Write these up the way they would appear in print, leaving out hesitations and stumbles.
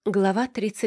Глава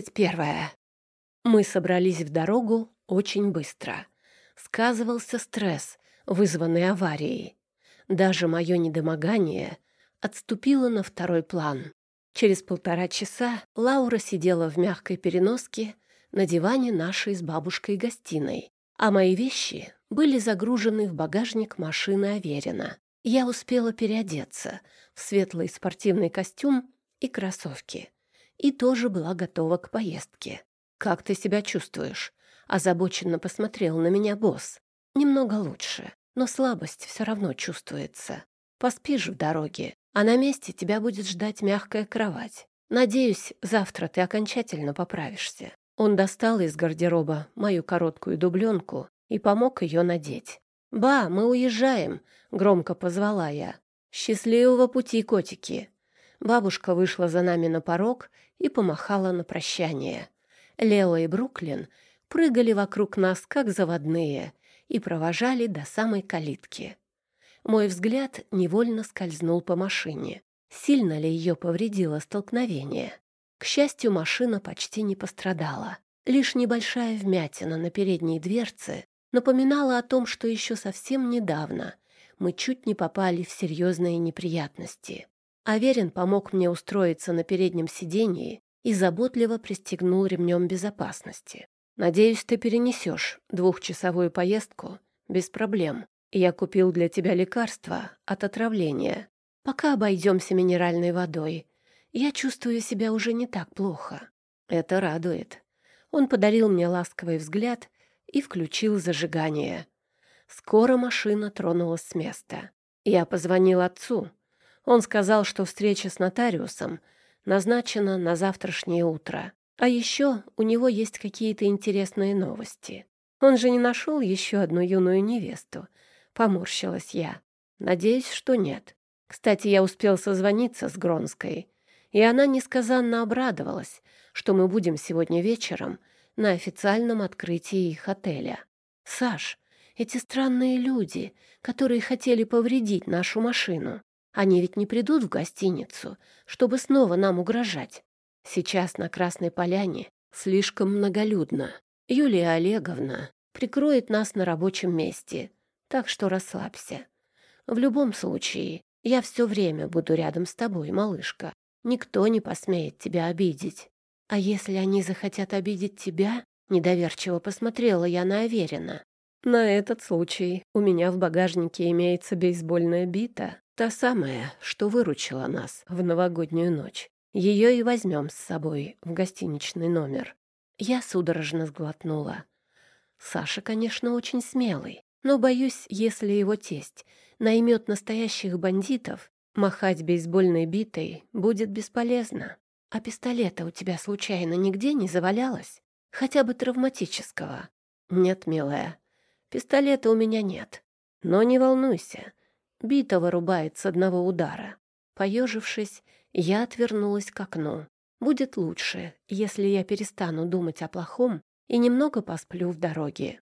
31. Мы собрались в дорогу очень быстро. Сказывался стресс, вызванный аварией. Даже мое недомогание отступило на второй план. Через 1,5 часа Лаура сидела в мягкой переноске на диване нашей с бабушкой гостиной, а мои вещи были загружены в багажник машины Аверина. Я успела переодеться в светлый спортивный костюм и кроссовки. И тоже была готова к поездке. «Как ты себя чувствуешь?» — озабоченно посмотрел на меня босс. «Немного лучше, но слабость все равно чувствуется. Поспишь в дороге, а на месте тебя будет ждать мягкая кровать. Надеюсь, завтра ты окончательно поправишься». Он достал из гардероба мою короткую дубленку и помог ее надеть. «Ба, мы уезжаем!» — громко позвала я. «Счастливого пути, котики!» Бабушка вышла за нами на порог и помахала на прощание. Лео и Бруклин прыгали вокруг нас, как заводные, и провожали до самой калитки. Мой взгляд невольно скользнул по машине. Сильно ли ее повредило столкновение? К счастью, машина почти не пострадала. Лишь небольшая вмятина на передней дверце напоминала о том, что еще совсем недавно мы чуть не попали в серьезные неприятности. Аверин помог мне устроиться на переднем сиденье и заботливо пристегнул ремнем безопасности. «Надеюсь, ты перенесешь 2-часовую поездку без проблем. Я купил для тебя лекарства от отравления. Пока обойдемся минеральной водой. Я чувствую себя уже не так плохо». Это радует. Он подарил мне ласковый взгляд и включил зажигание. Скоро машина тронулась с места. Я позвонил отцу. Он сказал, что встреча с нотариусом назначена на завтрашнее утро. А еще у него есть какие-то интересные новости. Он же не нашел еще одну юную невесту. Поморщилась я. Надеюсь, что нет. Кстати, я успел созвониться с Гронской, и она несказанно обрадовалась, что мы будем сегодня вечером на официальном открытии их отеля. «Саш, эти странные люди, которые хотели повредить нашу машину, они ведь не придут в гостиницу, чтобы снова нам угрожать. Сейчас на Красной Поляне слишком многолюдно. Юлия Олеговна прикроет нас на рабочем месте, так что расслабься. В любом случае, я все время буду рядом с тобой, малышка. Никто не посмеет тебя обидеть. А если они захотят обидеть тебя?» Недоверчиво посмотрела я на Аверина. «На этот случай у меня в багажнике имеется бейсбольная бита, та самая, что выручила нас в новогоднюю ночь. Ее и возьмем с собой в гостиничный номер». Я судорожно сглотнула. Саша, конечно, очень смелый, но, боюсь, если его тесть наймет настоящих бандитов, махать бейсбольной битой будет бесполезно. «А пистолета у тебя случайно нигде не завалялось? Хотя бы травматического?» «Нет, милая, пистолета у меня нет. Но не волнуйся, бита вырубает с одного удара». Поежившись, я отвернулась к окну. Будет лучше, если я перестану думать о плохом и немного посплю в дороге.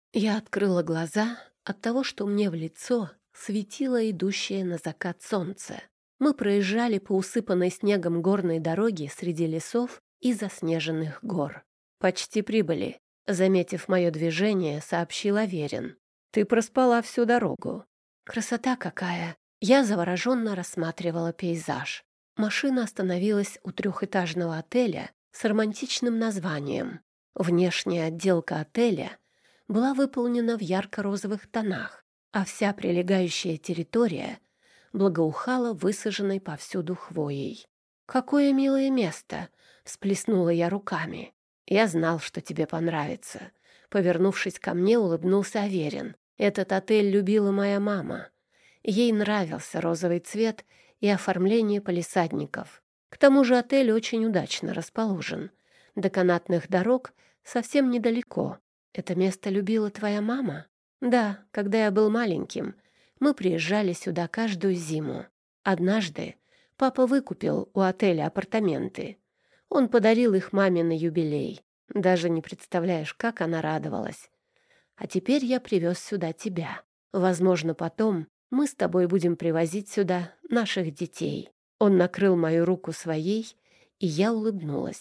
Я открыла глаза от того, что мне в лицо светило идущее на закат солнце. Мы проезжали по усыпанной снегом горной дороге среди лесов и заснеженных гор. «Почти прибыли», — заметив мое движение, сообщил Аверин. «Ты проспала всю дорогу». «Красота какая!» Я завороженно рассматривала пейзаж. Машина остановилась у 3-этажного отеля с романтичным названием. Внешняя отделка отеля была выполнена в ярко-розовых тонах, а вся прилегающая территория благоухала высаженной повсюду хвоей. «Какое милое место!» — всплеснула я руками. «Я знал, что тебе понравится». Повернувшись ко мне, улыбнулся Аверин. «Этот отель любила моя мама. Ей нравился розовый цвет и оформление палисадников. К тому же отель очень удачно расположен. До канатных дорог совсем недалеко. Это место любила твоя мама?» «Да, когда я был маленьким, мы приезжали сюда каждую зиму. Однажды папа выкупил у отеля апартаменты. Он подарил их маме на юбилей. Даже не представляешь, как она радовалась. А теперь я привез сюда тебя. Возможно, потом мы с тобой будем привозить сюда наших детей». Он накрыл мою руку своей, и я улыбнулась.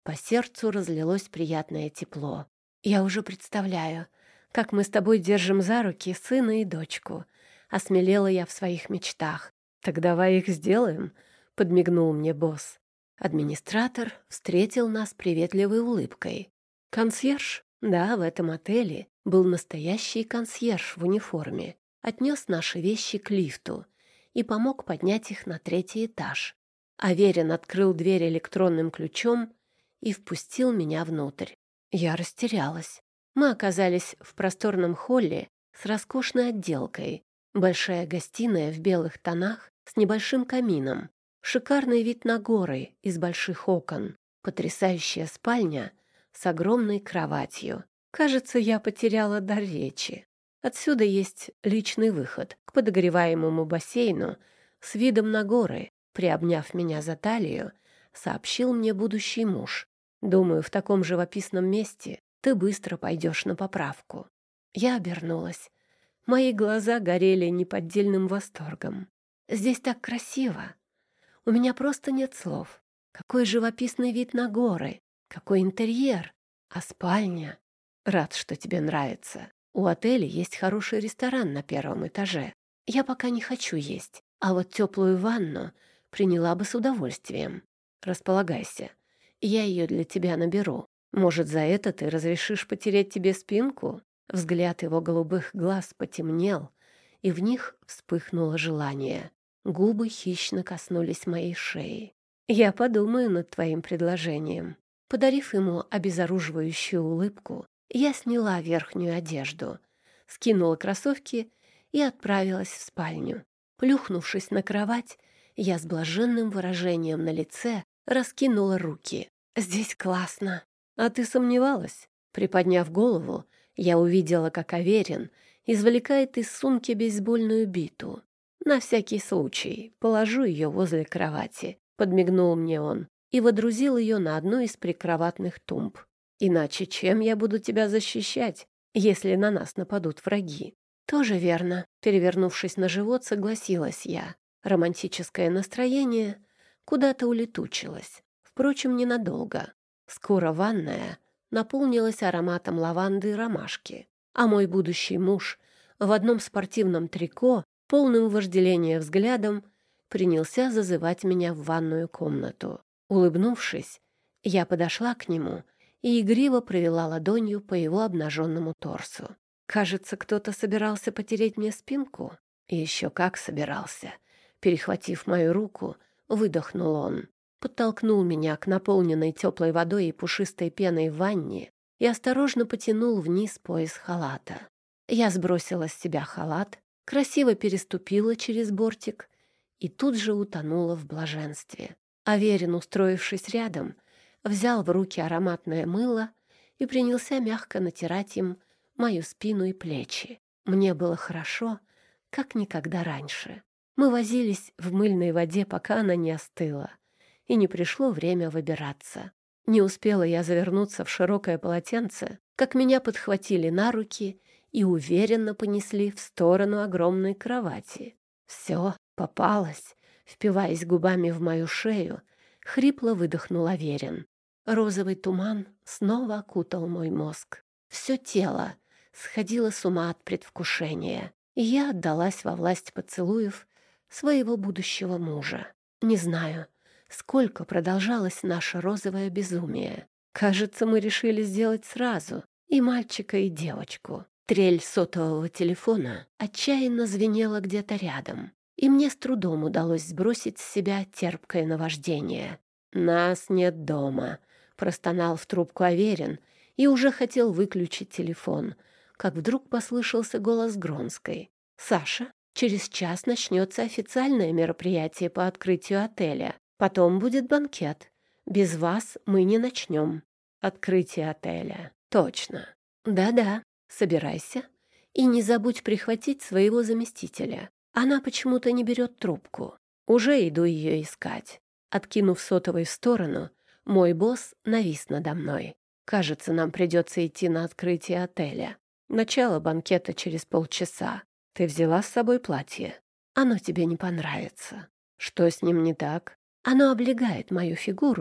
По сердцу разлилось приятное тепло. «Я уже представляю, как мы с тобой держим за руки сына и дочку». Осмелела я в своих мечтах. «Так давай их сделаем», — подмигнул мне босс. Администратор встретил нас приветливой улыбкой. Консьерж? Да, в этом отеле был настоящий консьерж в униформе. Отнес наши вещи к лифту и помог поднять их на 3-й этаж. Аверин открыл дверь электронным ключом и впустил меня внутрь. Я растерялась. Мы оказались в просторном холле с роскошной отделкой. Большая гостиная в белых тонах с небольшим камином. Шикарный вид на горы из больших окон. Потрясающая спальня с огромной кроватью. Кажется, я потеряла дар речи. Отсюда есть личный выход к подогреваемому бассейну с видом на горы. Приобняв меня за талию, сообщил мне будущий муж. «Думаю, в таком живописном месте ты быстро пойдешь на поправку». Я обернулась. Мои глаза горели неподдельным восторгом. «Здесь так красиво. У меня просто нет слов. Какой живописный вид на горы, какой интерьер, а спальня. Рад, что тебе нравится. У отеля есть хороший ресторан на 1-м этаже. Я пока не хочу есть, а вот теплую ванну приняла бы с удовольствием. Располагайся, я ее для тебя наберу. Может, за это ты разрешишь потереть тебе спинку?» Взгляд его голубых глаз потемнел, и в них вспыхнуло желание. Губы хищно коснулись моей шеи. «Я подумаю над твоим предложением». Подарив ему обезоруживающую улыбку, я сняла верхнюю одежду, скинула кроссовки и отправилась в спальню. Плюхнувшись на кровать, я с блаженным выражением на лице раскинула руки. «Здесь классно». «А ты сомневалась?» Приподняв голову, я увидела, как Аверин извлекает из сумки бейсбольную биту. «На всякий случай положу ее возле кровати», — подмигнул мне он и водрузил ее на одну из прикроватных тумб. «Иначе чем я буду тебя защищать, если на нас нападут враги?» «Тоже верно», — перевернувшись на живот, согласилась я. Романтическое настроение куда-то улетучилось. Впрочем, ненадолго. Скоро ванная наполнилась ароматом лаванды и ромашки, а мой будущий муж в одном спортивном трико, полным вожделения взглядом, принялся зазывать меня в ванную комнату. Улыбнувшись, я подошла к нему и игриво провела ладонью по его обнаженному торсу. Кажется, кто-то собирался потереть мне спинку. И еще как собирался. Перехватив мою руку, выдохнул он. Подтолкнул меня к наполненной теплой водой и пушистой пеной ванне и осторожно потянул вниз пояс халата. Я сбросила с себя халат, красиво переступила через бортик и тут же утонула в блаженстве. Аверин, устроившись рядом, взял в руки ароматное мыло и принялся мягко натирать им мою спину и плечи. Мне было хорошо, как никогда раньше. Мы возились в мыльной воде, пока она не остыла, и не пришло время выбираться. Не успела я завернуться в широкое полотенце, как меня подхватили на руки и уверенно понесли в сторону огромной кровати. «Все, попалась», — впиваясь губами в мою шею, хрипло выдохнул Аверин. Розовый туман снова окутал мой мозг. Все тело сходило с ума от предвкушения, и я отдалась во власть поцелуев своего будущего мужа. Не знаю, сколько продолжалось наше розовое безумие. Кажется, мы решили сделать сразу и мальчика, и девочку. Трель сотового телефона отчаянно звенела где-то рядом, и мне с трудом удалось сбросить с себя терпкое наваждение. «Нас нет дома», — простонал в трубку Аверин и уже хотел выключить телефон, как вдруг послышался голос Гронской. «Саша, через час начнется официальное мероприятие по открытию отеля. Потом будет банкет. Без вас мы не начнем». «Открытие отеля. Точно. Да-да, собирайся. И не забудь прихватить своего заместителя. Она почему-то не берет трубку. Уже иду ее искать». Откинув сотовый в сторону, мой босс навис надо мной. «Кажется, нам придется идти на открытие отеля. Начало банкета через полчаса. Ты взяла с собой платье? Оно тебе не понравится». «Что с ним не так?» «Оно облегает мою фигуру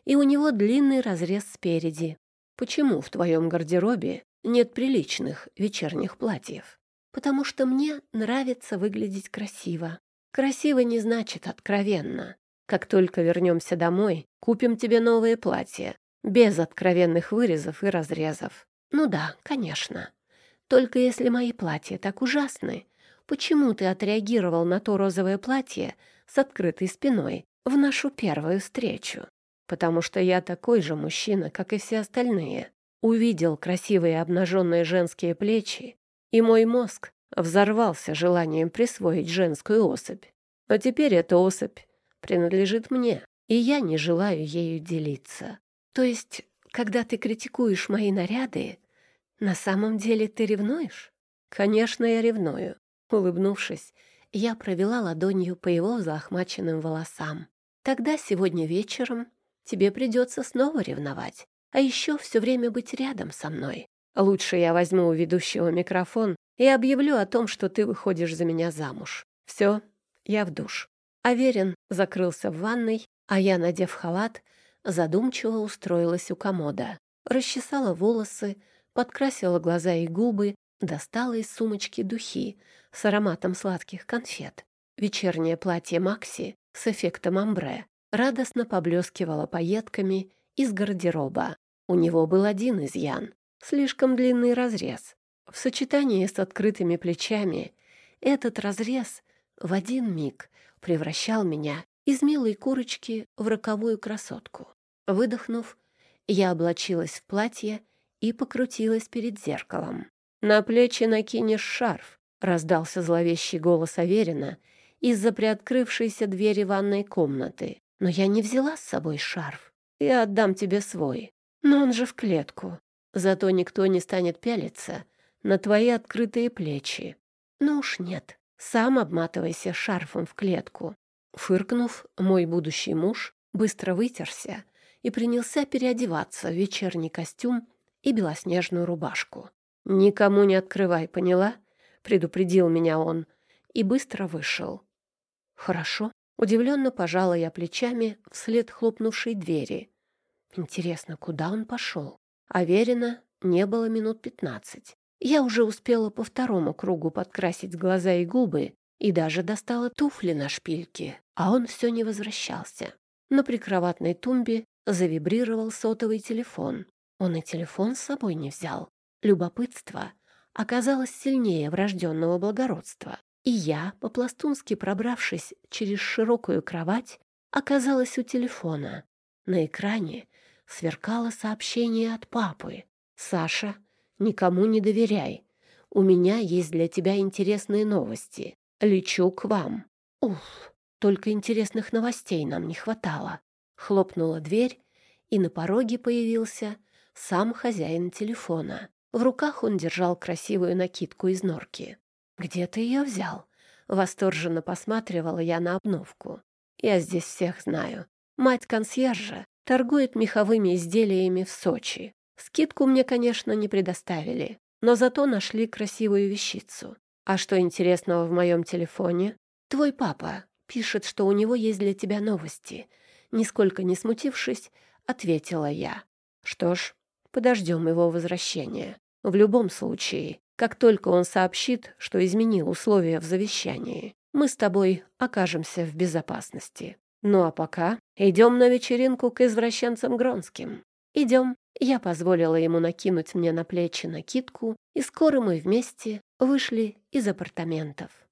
и у него длинный разрез спереди. Почему в твоем гардеробе нет приличных вечерних платьев? Потому что мне нравится выглядеть красиво. Красиво не значит откровенно. Как только вернемся домой, купим тебе новые платья, без откровенных вырезов и разрезов. Ну да, конечно. Только если мои платья так ужасны, почему ты отреагировал на то розовое платье с открытой спиной в нашу первую встречу? Потому что я такой же мужчина, как и все остальные. Увидел красивые обнаженные женские плечи, и мой мозг взорвался желанием присвоить женскую особь. А теперь эта особь принадлежит мне, и я не желаю ею делиться. То есть, когда ты критикуешь мои наряды, на самом деле ты ревнуешь? Конечно, я ревную. Улыбнувшись, я провела ладонью по его взлохмаченным волосам. Тогда сегодня вечером тебе придется снова ревновать, а еще все время быть рядом со мной. Лучше я возьму у ведущего микрофон и объявлю о том, что ты выходишь за меня замуж. Все, я в душ. Аверин закрылся в ванной, а я, надев халат, задумчиво устроилась у комода. Расчесала волосы, подкрасила глаза и губы, достала из сумочки духи с ароматом сладких конфет. Вечернее платье Макси с эффектом амбре радостно поблескивало пайетками из гардероба. У него был один изъян — слишком длинный разрез. В сочетании с открытыми плечами этот разрез в один миг превращал меня из милой курочки в роковую красотку. Выдохнув, я облачилась в платье и покрутилась перед зеркалом. «На плечи накинешь шарф», — раздался зловещий голос Аверина из-за приоткрывшейся двери ванной комнаты. «Но я не взяла с собой шарф. Я отдам тебе свой. Но он же в клетку. Зато никто не станет пялиться на твои открытые плечи. Ну уж нет, сам обматывайся шарфом в клетку». Фыркнув, мой будущий муж быстро вытерся и принялся переодеваться в вечерний костюм и белоснежную рубашку. «Никому не открывай, поняла?» — предупредил меня он и быстро вышел. «Хорошо». Удивленно пожала я плечами вслед хлопнувшей двери. Интересно, куда он пошел? Аверина не было минут 15. Я уже успела по второму кругу подкрасить глаза и губы и даже достала туфли на шпильке, а он все не возвращался. На прикроватной тумбе завибрировал сотовый телефон. Он и телефон с собой не взял. Любопытство оказалось сильнее врожденного благородства, и я, по-пластунски пробравшись через широкую кровать, оказалась у телефона. На экране сверкало сообщение от папы. «Саша, никому не доверяй. У меня есть для тебя интересные новости. Лечу к вам». Уф, только интересных новостей нам не хватало. Хлопнула дверь, и на пороге появился сам хозяин телефона. В руках он держал красивую накидку из норки. «Где ты ее взял?» Восторженно посматривала я на обновку. «Я здесь всех знаю. Мать консьержа торгует меховыми изделиями в Сочи. Скидку мне, конечно, не предоставили, но зато нашли красивую вещицу. А что интересного в моем телефоне? Твой папа пишет, что у него есть для тебя новости». Нисколько не смутившись, ответила я. «Что ж, подождем его возвращения. В любом случае, как только он сообщит, что изменил условия в завещании, мы с тобой окажемся в безопасности. Ну а пока идем на вечеринку к извращенцам Гронским». «Идем». Я позволила ему накинуть мне на плечи накидку, и скоро мы вместе вышли из апартаментов.